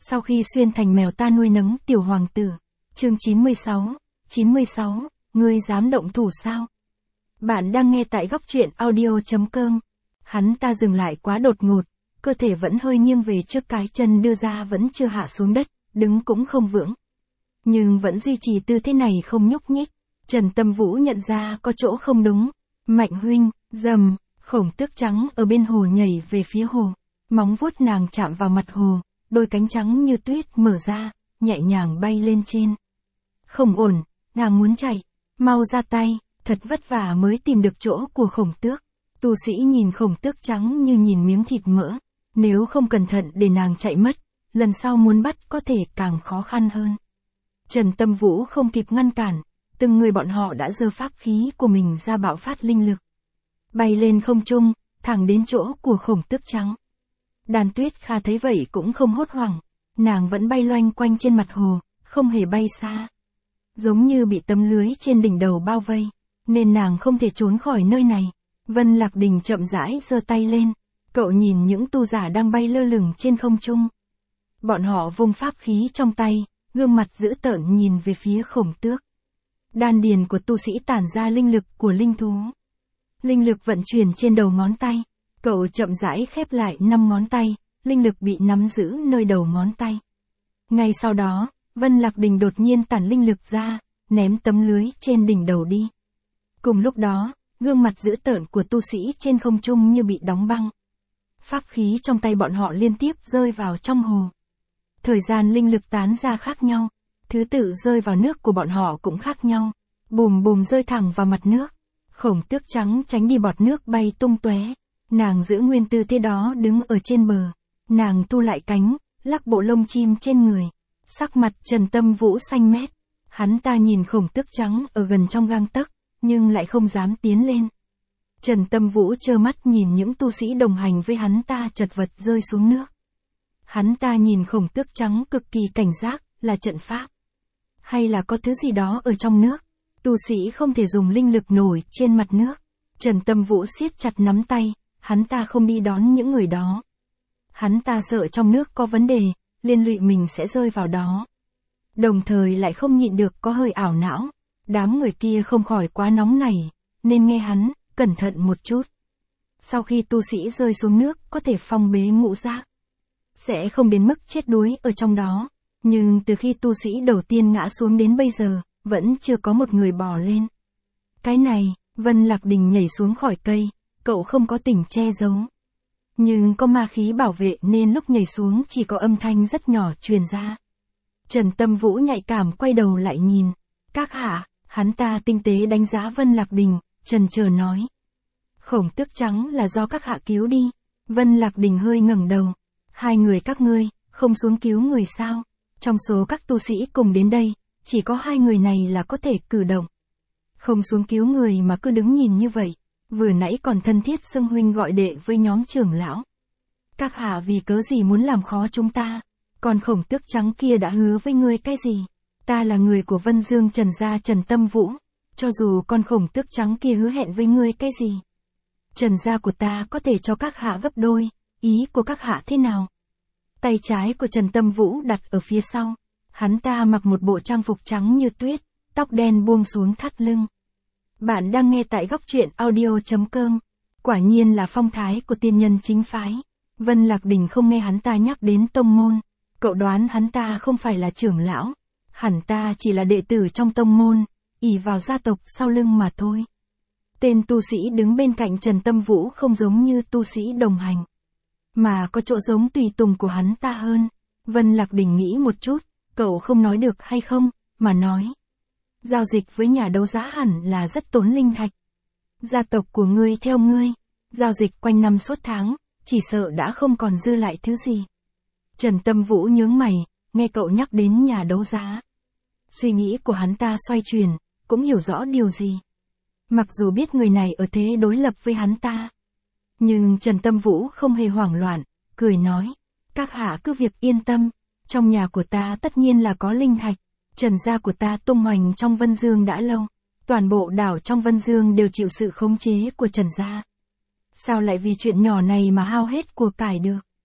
Sau khi xuyên thành mèo ta nuôi nấng tiểu hoàng tử. Chương 96, ngươi dám động thủ sao? Bạn đang nghe tại góc truyện audio.com. Hắn ta dừng lại quá đột ngột, cơ thể vẫn hơi nghiêng về trước, cái chân đưa ra vẫn chưa hạ xuống đất, đứng cũng không vững. Nhưng vẫn duy trì tư thế này không nhúc nhích. Trần Tâm Vũ nhận ra có chỗ không đúng. Mạnh huynh, rầm, khổng tước trắng ở bên hồ nhảy về phía hồ. Móng vuốt nàng chạm vào mặt hồ, đôi cánh trắng như tuyết mở ra, nhẹ nhàng bay lên trên. Không ổn, nàng muốn chạy, mau ra tay, thật vất vả mới tìm được chỗ của khổng tước. Tu sĩ nhìn khổng tước trắng như nhìn miếng thịt mỡ, nếu không cẩn thận để nàng chạy mất, lần sau muốn bắt có thể càng khó khăn hơn. Trần Tâm Vũ không kịp ngăn cản, từng người bọn họ đã giơ pháp khí của mình ra bạo phát linh lực. Bay lên không trung, thẳng đến chỗ của khổng tước trắng. Đàn Tuyết Kha thấy vậy cũng không hốt hoảng, nàng vẫn bay loanh quanh trên mặt hồ, không hề bay xa. Giống như bị tấm lưới trên đỉnh đầu bao vây, nên nàng không thể trốn khỏi nơi này. Vân Lạc Đình chậm rãi giơ tay lên, cậu nhìn những tu giả đang bay lơ lửng trên không trung. Bọn họ vung pháp khí trong tay, gương mặt dữ tợn nhìn về phía khổng tước. Đan điền của tu sĩ tản ra linh lực của linh thú. Linh lực vận chuyển trên đầu ngón tay, cậu chậm rãi khép lại 5 ngón tay, linh lực bị nắm giữ nơi đầu ngón tay. Ngay sau đó, Vân Lạc Đình đột nhiên tản linh lực ra, ném tấm lưới trên đỉnh đầu đi. Cùng lúc đó, gương mặt dữ tợn của tu sĩ trên không trung như bị đóng băng. Pháp khí trong tay bọn họ liên tiếp rơi vào trong hồ. Thời gian linh lực tán ra khác nhau, thứ tự rơi vào nước của bọn họ cũng khác nhau. Bùm bùm rơi thẳng vào mặt nước. Khổng tước trắng tránh đi bọt nước bay tung tóe. Nàng giữ nguyên tư thế đó đứng ở trên bờ. Nàng thu lại cánh, lắc bộ lông chim trên người. Sắc mặt Trần Tâm Vũ xanh mét. Hắn ta nhìn khổng tước trắng ở gần trong gang tấc, nhưng lại không dám tiến lên. Trần Tâm Vũ trơ mắt nhìn những tu sĩ đồng hành với hắn ta chật vật rơi xuống nước. Hắn ta nhìn khổng tước trắng cực kỳ cảnh giác, là trận pháp. Hay là có thứ gì đó ở trong nước. Tu sĩ không thể dùng linh lực nổi trên mặt nước. Trần Tâm Vũ siết chặt nắm tay, hắn ta không đi đón những người đó. Hắn ta sợ trong nước có vấn đề, liên lụy mình sẽ rơi vào đó. Đồng thời lại không nhịn được có hơi ảo não. Đám người kia không khỏi quá nóng nảy, nên nghe hắn, cẩn thận một chút. Sau khi tu sĩ rơi xuống nước có thể phong bế ngũ giác. Sẽ không đến mức chết đuối ở trong đó. Nhưng từ khi tu sĩ đầu tiên ngã xuống đến bây giờ, vẫn chưa có một người bò lên. Cái này, Vân Lạc Đình nhảy xuống khỏi cây, cậu không có tỉnh che giấu. Nhưng có ma khí bảo vệ nên lúc nhảy xuống chỉ có âm thanh rất nhỏ truyền ra. Trần Tâm Vũ nhạy cảm quay đầu lại nhìn. Các hạ, hắn ta tinh tế đánh giá Vân Lạc Đình, chần chờ nói. Khổng tước trắng là do các hạ cứu đi. Vân Lạc Đình hơi ngẩng đầu. Hai người các ngươi, không xuống cứu người sao? Trong số các tu sĩ cùng đến đây, chỉ có hai người này là có thể cử động. Không xuống cứu người mà cứ đứng nhìn như vậy, vừa nãy còn thân thiết xưng huynh gọi đệ với nhóm trưởng lão. Các hạ vì cớ gì muốn làm khó chúng ta? Còn khổng tước trắng kia đã hứa với ngươi cái gì? Ta là người của Vân Dương Trần gia Trần Tâm Vũ, cho dù con khổng tước trắng kia hứa hẹn với ngươi cái gì? Trần gia của ta có thể cho các hạ gấp đôi, ý của các hạ thế nào? Tay trái của Trần Tâm Vũ đặt ở phía sau. Hắn ta mặc một bộ trang phục trắng như tuyết, tóc đen buông xuống thắt lưng. Bạn đang nghe tại góc truyện audio.com. Quả nhiên là phong thái của tiên nhân chính phái. Vân Lạc Đình không nghe hắn ta nhắc đến tông môn. Cậu đoán hắn ta không phải là trưởng lão. Hẳn ta chỉ là đệ tử trong tông môn, ỷ vào gia tộc sau lưng mà thôi. Tên tu sĩ đứng bên cạnh Trần Tâm Vũ không giống như tu sĩ đồng hành, mà có chỗ giống tùy tùng của hắn ta hơn. Vân Lạc Đình nghĩ một chút, cậu không nói được hay không, mà nói. Giao dịch với nhà đấu giá hẳn là rất tốn linh thạch. Gia tộc của ngươi theo ngươi, giao dịch quanh năm suốt tháng, chỉ sợ đã không còn dư lại thứ gì. Trần Tâm Vũ nhướng mày, nghe cậu nhắc đến nhà đấu giá. Suy nghĩ của hắn ta xoay chuyển, cũng hiểu rõ điều gì. Mặc dù biết người này ở thế đối lập với hắn ta, nhưng Trần Tâm Vũ không hề hoảng loạn, cười nói. Các hạ cứ việc yên tâm, trong nhà của ta tất nhiên là có linh thạch. Trần gia của ta tung hoành trong Vân Dương đã lâu. Toàn bộ đảo trong Vân Dương đều chịu sự khống chế của Trần gia. Sao lại vì chuyện nhỏ này mà hao hết của cải được?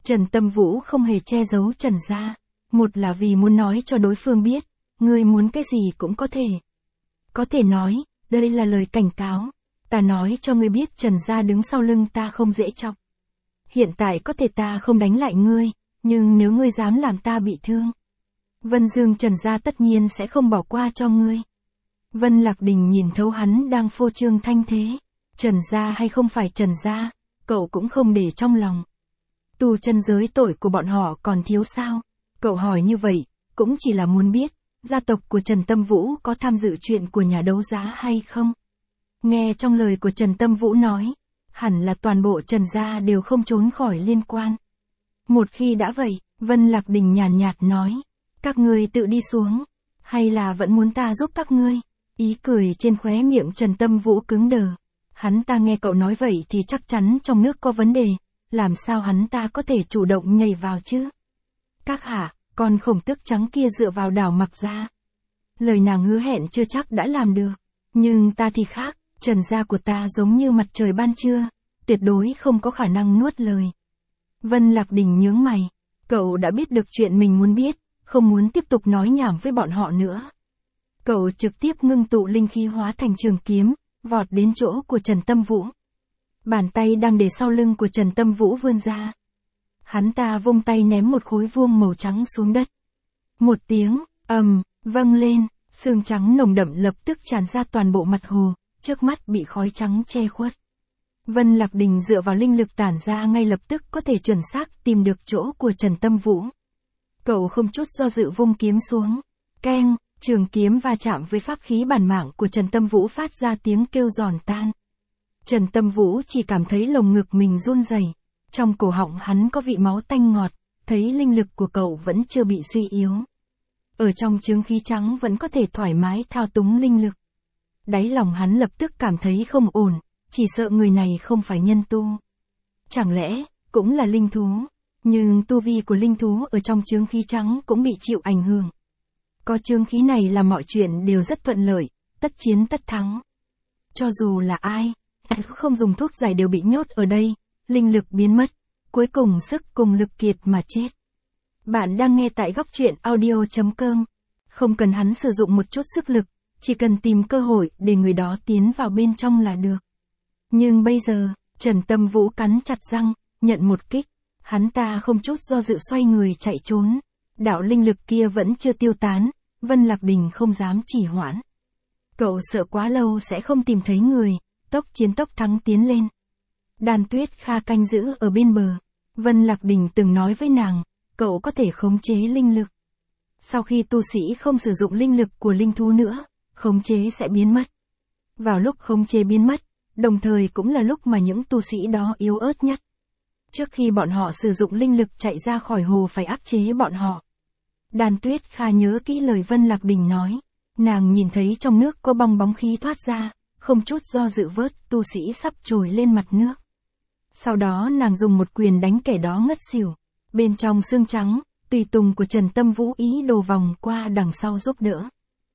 Trần Tâm Vũ không hề che giấu Trần Gia. Một là vì muốn nói cho đối phương biết, ngươi muốn cái gì cũng có thể. Có thể nói, đây là lời cảnh cáo. Ta nói cho ngươi biết Trần Gia đứng sau lưng ta không dễ chọc. Hiện tại có thể ta không đánh lại ngươi, nhưng nếu ngươi dám làm ta bị thương, Vân Dương Trần Gia tất nhiên sẽ không bỏ qua cho ngươi. Vân Lạc Đình nhìn thấu hắn đang phô trương thanh thế. Trần Gia hay không phải Trần Gia, cậu cũng không để trong lòng. Tu chân giới tội của bọn họ còn thiếu sao? Cậu hỏi như vậy, cũng chỉ là muốn biết, gia tộc của Trần Tâm Vũ có tham dự chuyện của nhà đấu giá hay không? Nghe trong lời của Trần Tâm Vũ nói, hẳn là toàn bộ Trần Gia đều không trốn khỏi liên quan. Một khi đã vậy, Vân Lạc Đình nhàn nhạt nói, các ngươi tự đi xuống, hay là vẫn muốn ta giúp các ngươi? Ý cười trên khóe miệng Trần Tâm Vũ cứng đờ. Hắn ta nghe cậu nói vậy thì chắc chắn trong nước có vấn đề, làm sao hắn ta có thể chủ động nhảy vào chứ? Các hạ, con khổng tước trắng kia dựa vào đảo Mặc Gia. Lời nàng hứa hẹn chưa chắc đã làm được, nhưng ta thì khác, Trần Gia của ta giống như mặt trời ban trưa, tuyệt đối không có khả năng nuốt lời. Vân Lạc Đình nhướng mày, cậu đã biết được chuyện mình muốn biết, không muốn tiếp tục nói nhảm với bọn họ nữa. Cậu trực tiếp ngưng tụ linh khí hóa thành trường kiếm, vọt đến chỗ của Trần Tâm Vũ. Bàn tay đang để sau lưng của Trần Tâm Vũ vươn ra. Hắn ta vung tay ném một khối vuông màu trắng xuống đất. Một tiếng, vâng lên, sương trắng nồng đậm lập tức tràn ra toàn bộ mặt hồ, trước mắt bị khói trắng che khuất. Vân Lạc Đình dựa vào linh lực tản ra ngay lập tức có thể chuẩn xác tìm được chỗ của Trần Tâm Vũ. Cậu không chút do dự vung kiếm xuống. Keng, trường kiếm va chạm với pháp khí bản mạng của Trần Tâm Vũ phát ra tiếng kêu giòn tan. Trần Tâm Vũ chỉ cảm thấy lồng ngực mình run rẩy, trong cổ họng hắn có vị máu tanh ngọt, thấy linh lực của cậu vẫn chưa bị suy yếu. Ở trong chướng khí trắng vẫn có thể thoải mái thao túng linh lực. Đáy lòng hắn lập tức cảm thấy không ổn, chỉ sợ người này không phải nhân tu. Chẳng lẽ, cũng là linh thú, nhưng tu vi của linh thú ở trong chướng khí trắng cũng bị chịu ảnh hưởng. Có chướng khí này là mọi chuyện đều rất thuận lợi, tất chiến tất thắng. Cho dù là ai, không dùng thuốc giải đều bị nhốt ở đây, linh lực biến mất, cuối cùng sức cùng lực kiệt mà chết. Bạn đang nghe tại góc truyện audio.com. Không cần hắn sử dụng một chút sức lực, chỉ cần tìm cơ hội để người đó tiến vào bên trong là được. Nhưng bây giờ, Trần Tâm Vũ cắn chặt răng, nhận một kích, hắn ta không chút do dự xoay người chạy trốn. Đạo linh lực kia vẫn chưa tiêu tán, Vân Lạc Đình không dám trì hoãn. Cậu sợ quá lâu sẽ không tìm thấy người, tốc chiến tốc thắng tiến lên. Đan Tuyết Kha canh giữ ở bên bờ. Vân Lạc Đình từng nói với nàng, cậu có thể khống chế linh lực. Sau khi tu sĩ không sử dụng linh lực của linh thú nữa, khống chế sẽ biến mất. Vào lúc khống chế biến mất, đồng thời cũng là lúc mà những tu sĩ đó yếu ớt nhất. Trước khi bọn họ sử dụng linh lực chạy ra khỏi hồ phải áp chế bọn họ. Đan Tuyết Kha nhớ kỹ lời Vân Lạc Đình nói. Nàng nhìn thấy trong nước có bong bóng khí thoát ra, không chút do dự vớt tu sĩ sắp trồi lên mặt nước. Sau đó nàng dùng một quyền đánh kẻ đó ngất xỉu. Bên trong xương trắng, tùy tùng của Trần Tâm Vũ ý đồ vòng qua đằng sau giúp đỡ.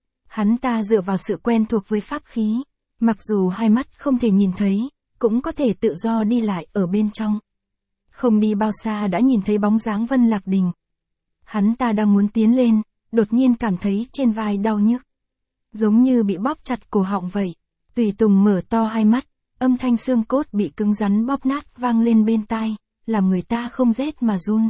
Hắn ta dựa vào sự quen thuộc với pháp khí, mặc dù hai mắt không thể nhìn thấy, cũng có thể tự do đi lại ở bên trong. Không đi bao xa đã nhìn thấy bóng dáng Vân Lạc Đình. Hắn ta đang muốn tiến lên, đột nhiên cảm thấy trên vai đau nhức. Giống như bị bóp chặt cổ họng vậy. Tùy tùng mở to hai mắt, âm thanh xương cốt bị cứng rắn bóp nát vang lên bên tai, làm người ta không rét mà run.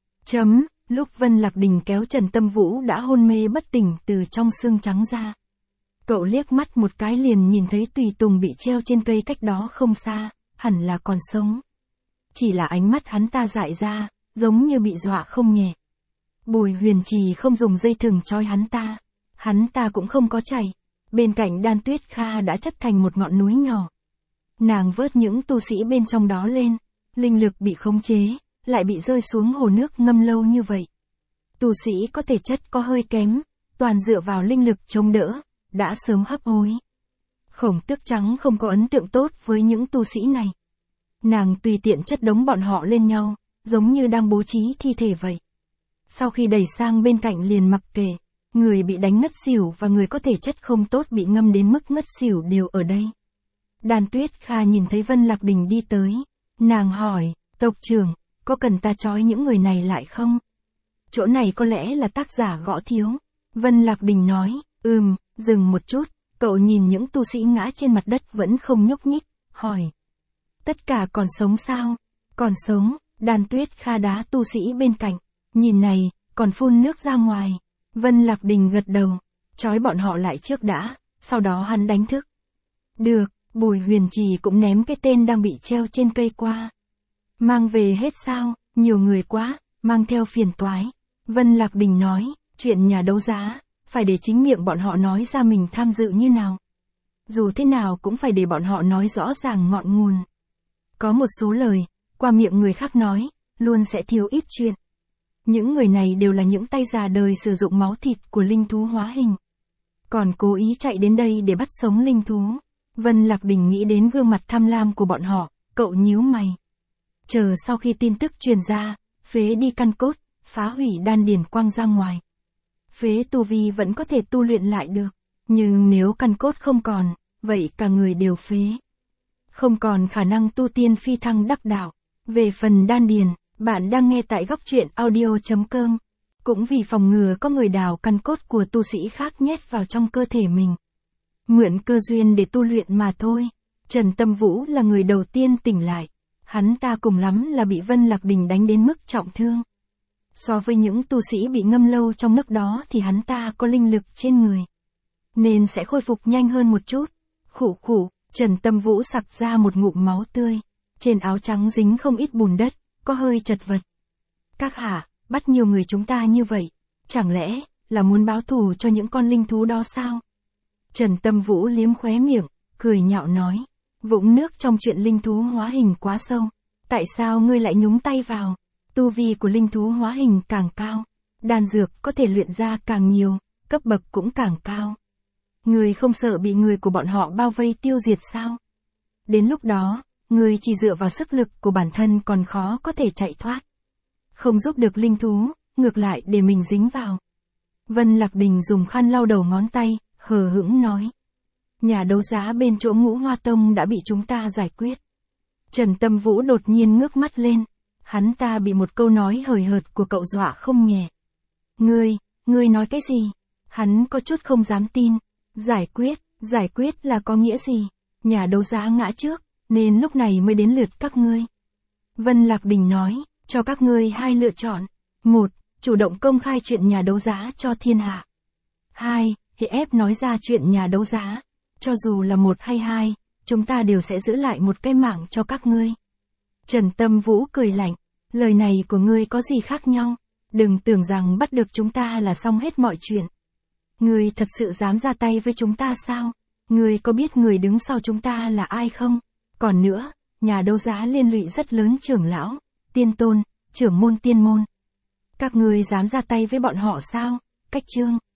Lúc Vân Lạc Đình kéo Trần Tâm Vũ đã hôn mê bất tỉnh từ trong xương trắng ra. Cậu liếc mắt một cái liền nhìn thấy tùy tùng bị treo trên cây cách đó không xa, hẳn là còn sống. Chỉ là ánh mắt hắn ta dại ra, giống như bị dọa không nhẹ. Bùi Huyền Trì không dùng dây thừng trói hắn ta cũng không có chạy. Bên cạnh Đan Tuyết Kha đã chất thành một ngọn núi nhỏ. Nàng vớt những tu sĩ bên trong đó lên, linh lực bị khống chế, lại bị rơi xuống hồ nước ngâm lâu như vậy. Tu sĩ có thể chất có hơi kém, toàn dựa vào linh lực chống đỡ, đã sớm hấp hối. Khổng Tước Trắng không có ấn tượng tốt với những tu sĩ này. Nàng tùy tiện chất đống bọn họ lên nhau, giống như đang bố trí thi thể vậy. Sau khi đẩy sang bên cạnh liền mặc kệ, người bị đánh ngất xỉu và người có thể chất không tốt bị ngâm đến mức ngất xỉu đều ở đây. Đan Tuyết Kha nhìn thấy Vân Lạc Đình đi tới, nàng hỏi, tộc trưởng, có cần ta trói những người này lại không? Chỗ này có lẽ là tác giả gõ thiếu. Vân Lạc Đình nói, dừng một chút, cậu nhìn những tu sĩ ngã trên mặt đất vẫn không nhúc nhích, hỏi. Tất cả còn sống sao? Còn sống, Đan Tuyết Kha đá tu sĩ bên cạnh, nhìn này, còn phun nước ra ngoài. Vân Lạc Đình gật đầu, trói bọn họ lại trước đã, sau đó hắn đánh thức. Được, Bùi Huyền Trì cũng ném cái tên đang bị treo trên cây qua. Mang về hết sao, nhiều người quá, mang theo phiền toái. Vân Lạc Đình nói, chuyện nhà đấu giá, phải để chính miệng bọn họ nói ra mình tham dự như nào. Dù thế nào cũng phải để bọn họ nói rõ ràng ngọn nguồn. Có một số lời, qua miệng người khác nói, luôn sẽ thiếu ít chuyện. Những người này đều là những tay già đời sử dụng máu thịt của linh thú hóa hình. Còn cố ý chạy đến đây để bắt sống linh thú. Vân Lạc Đình nghĩ đến gương mặt tham lam của bọn họ, cậu nhíu mày. Chờ sau khi tin tức truyền ra, phế đi căn cốt, phá hủy đan điền quang ra ngoài. Phế tu vi vẫn có thể tu luyện lại được, nhưng nếu căn cốt không còn, vậy cả người đều phế. Không còn khả năng tu tiên phi thăng đắc đạo. Về phần đan điền, bạn đang nghe tại góc truyện audio.com. Cũng vì phòng ngừa có người đào căn cốt của tu sĩ khác nhét vào trong cơ thể mình. Mượn cơ duyên để tu luyện mà thôi. Trần Tâm Vũ là người đầu tiên tỉnh lại. Hắn ta cùng lắm là bị Vân Lạc Đình đánh đến mức trọng thương. So với những tu sĩ bị ngâm lâu trong nước đó thì hắn ta có linh lực trên người, nên sẽ khôi phục nhanh hơn một chút. Khụ khụ, Trần Tâm Vũ sặc ra một ngụm máu tươi. Trên áo trắng dính không ít bùn đất, có hơi chật vật. Các hạ, bắt nhiều người chúng ta như vậy, chẳng lẽ là muốn báo thù cho những con linh thú đó sao? Trần Tâm Vũ liếm khóe miệng, cười nhạo nói. Vũng nước trong chuyện linh thú hóa hình quá sâu. Tại sao ngươi lại nhúng tay vào? Tu vi của linh thú hóa hình càng cao, đan dược có thể luyện ra càng nhiều, cấp bậc cũng càng cao. Ngươi không sợ bị người của bọn họ bao vây tiêu diệt sao? Đến lúc đó, ngươi chỉ dựa vào sức lực của bản thân còn khó có thể chạy thoát. Không giúp được linh thú, ngược lại để mình dính vào. Vân Lạc Đình dùng khăn lau đầu ngón tay, hờ hững nói. Nhà đấu giá bên chỗ Ngũ Hoa Tông đã bị chúng ta giải quyết. Trần Tâm Vũ đột nhiên ngước mắt lên. Hắn ta bị một câu nói hời hợt của cậu dọa không nhẹ. Ngươi nói cái gì? Hắn có chút không dám tin. Giải quyết là có nghĩa gì? Nhà đấu giá ngã trước, nên lúc này mới đến lượt các ngươi. Vân Lạc Đình nói, cho các ngươi hai lựa chọn. 1. Chủ động công khai chuyện nhà đấu giá cho thiên hạ. 2. Thì ép nói ra chuyện nhà đấu giá. Cho dù là 1 hay 2, chúng ta đều sẽ giữ lại một cái mạng cho các ngươi. Trần Tâm Vũ cười lạnh, lời này của ngươi có gì khác nhau? Đừng tưởng rằng bắt được chúng ta là xong hết mọi chuyện. Ngươi thật sự dám ra tay với chúng ta sao? Ngươi có biết người đứng sau chúng ta là ai không? Còn nữa, nhà đấu giá liên lụy rất lớn trưởng lão, tiên tôn, trưởng môn tiên môn. Các ngươi dám ra tay với bọn họ sao? Cách chương